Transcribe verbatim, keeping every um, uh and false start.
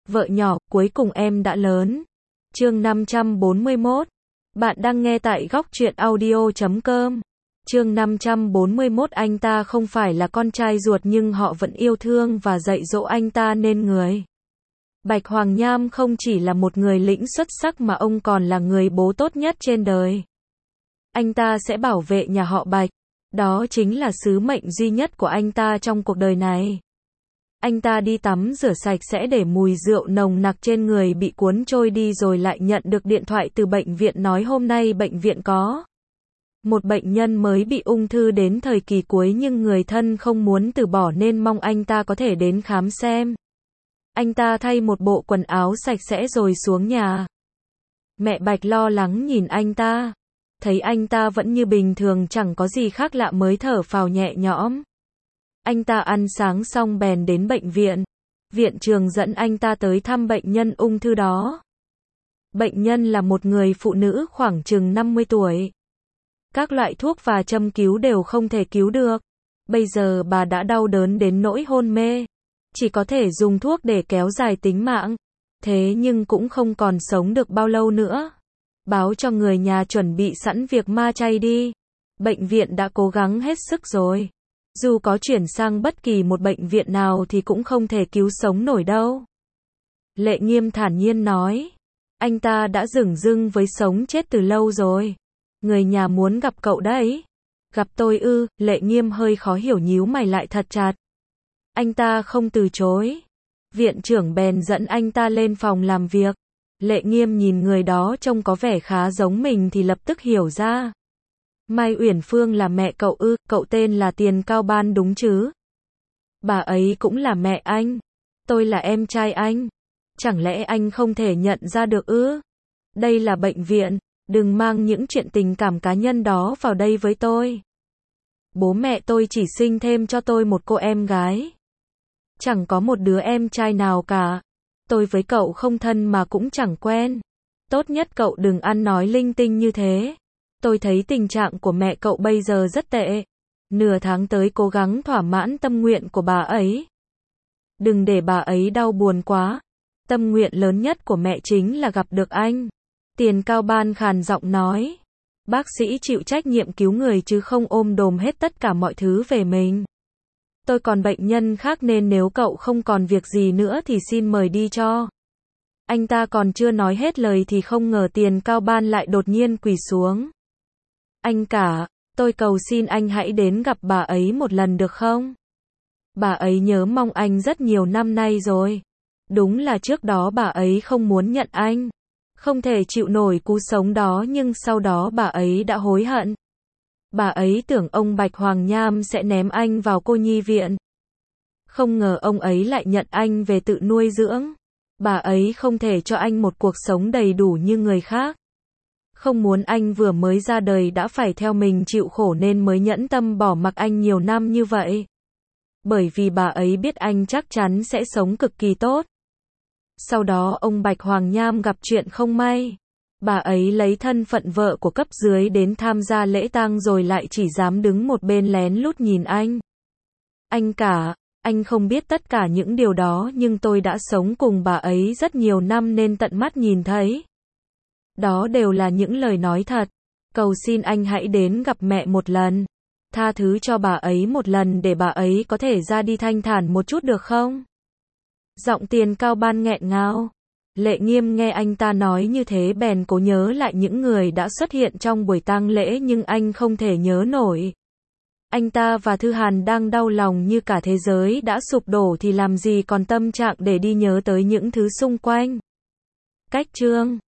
Vợ nhỏ, cuối cùng em đã lớn. Chương năm trăm bốn mươi mốt. Bạn đang nghe tại góc truyện audio chấm com. Chương năm trăm bốn mươi mốt. Anh ta không phải là con trai ruột nhưng họ vẫn yêu thương và dạy dỗ anh ta nên người. Bạch Hoàng Nham không chỉ là một người lĩnh xuất sắc mà ông còn là người bố tốt nhất trên đời. Anh ta sẽ bảo vệ nhà họ Bạch. Đó chính là sứ mệnh duy nhất của anh ta trong cuộc đời này. Anh ta đi tắm rửa sạch sẽ để mùi rượu nồng nặc trên người bị cuốn trôi đi rồi lại nhận được điện thoại từ bệnh viện nói hôm nay bệnh viện có một bệnh nhân mới bị ung thư đến thời kỳ cuối nhưng người thân không muốn từ bỏ nên mong anh ta có thể đến khám xem. Anh ta thay một bộ quần áo sạch sẽ rồi xuống nhà. Mẹ Bạch lo lắng nhìn anh ta. Thấy anh ta vẫn như bình thường chẳng có gì khác lạ mới thở phào nhẹ nhõm. Anh ta ăn sáng xong bèn đến bệnh viện. Viện trưởng dẫn anh ta tới thăm bệnh nhân ung thư đó. Bệnh nhân là một người phụ nữ khoảng chừng năm mươi tuổi. Các loại thuốc và châm cứu đều không thể cứu được. Bây giờ bà đã đau đớn đến nỗi hôn mê. Chỉ có thể dùng thuốc để kéo dài tính mạng. Thế nhưng cũng không còn sống được bao lâu nữa. Báo cho người nhà chuẩn bị sẵn việc ma chay đi. Bệnh viện đã cố gắng hết sức rồi. Dù có chuyển sang bất kỳ một bệnh viện nào thì cũng không thể cứu sống nổi đâu. Lệ Nghiêm thản nhiên nói. Anh ta đã dửng dưng với sống chết từ lâu rồi. Người nhà muốn gặp cậu đấy. Gặp tôi ư? Lệ Nghiêm hơi khó hiểu nhíu mày lại thật chặt. Anh ta không từ chối. Viện trưởng bèn dẫn anh ta lên phòng làm việc. Lệ Nghiêm nhìn người đó trông có vẻ khá giống mình thì lập tức hiểu ra. Mai Uyển Phương là mẹ cậu ư? Cậu tên là Tiền Cao Ban đúng chứ? Bà ấy cũng là mẹ anh. Tôi là em trai anh. Chẳng lẽ anh không thể nhận ra được ư? Đây là bệnh viện. Đừng mang những chuyện tình cảm cá nhân đó vào đây với tôi. Bố mẹ tôi chỉ sinh thêm cho tôi một cô em gái. Chẳng có một đứa em trai nào cả. Tôi với cậu không thân mà cũng chẳng quen. Tốt nhất cậu đừng ăn nói linh tinh như thế. Tôi thấy tình trạng của mẹ cậu bây giờ rất tệ. Nửa tháng tới cố gắng thỏa mãn tâm nguyện của bà ấy. Đừng để bà ấy đau buồn quá. Tâm nguyện lớn nhất của mẹ chính là gặp được anh. Tiền Cao Ban khàn giọng nói. Bác sĩ chịu trách nhiệm cứu người chứ không ôm đồm hết tất cả mọi thứ về mình. Tôi còn bệnh nhân khác nên nếu cậu không còn việc gì nữa thì xin mời đi cho. Anh ta còn chưa nói hết lời thì không ngờ Tiền Cao Ban lại đột nhiên quỳ xuống. Anh cả, tôi cầu xin anh hãy đến gặp bà ấy một lần được không? Bà ấy nhớ mong anh rất nhiều năm nay rồi. Đúng là trước đó bà ấy không muốn nhận anh. Không thể chịu nổi cú sống đó nhưng sau đó bà ấy đã hối hận. Bà ấy tưởng ông Bạch Hoàng Nham sẽ ném anh vào cô nhi viện. Không ngờ ông ấy lại nhận anh về tự nuôi dưỡng. Bà ấy không thể cho anh một cuộc sống đầy đủ như người khác. Không muốn anh vừa mới ra đời đã phải theo mình chịu khổ nên mới nhẫn tâm bỏ mặc anh nhiều năm như vậy. Bởi vì bà ấy biết anh chắc chắn sẽ sống cực kỳ tốt. Sau đó ông Bạch Hoàng Nham gặp chuyện không may. Bà ấy lấy thân phận vợ của cấp dưới đến tham gia lễ tang rồi lại chỉ dám đứng một bên lén lút nhìn anh. Anh cả, anh không biết tất cả những điều đó nhưng tôi đã sống cùng bà ấy rất nhiều năm nên tận mắt nhìn thấy. Đó đều là những lời nói thật. Cầu xin anh hãy đến gặp mẹ một lần. Tha thứ cho bà ấy một lần để bà ấy có thể ra đi thanh thản một chút được không? Giọng Tiền Cao Ban nghẹn ngào. Lệ Nghiêm nghe anh ta nói như thế bèn cố nhớ lại những người đã xuất hiện trong buổi tang lễ nhưng anh không thể nhớ nổi. Anh ta và Thư Hàn đang đau lòng như cả thế giới đã sụp đổ thì làm gì còn tâm trạng để đi nhớ tới những thứ xung quanh. Cách chương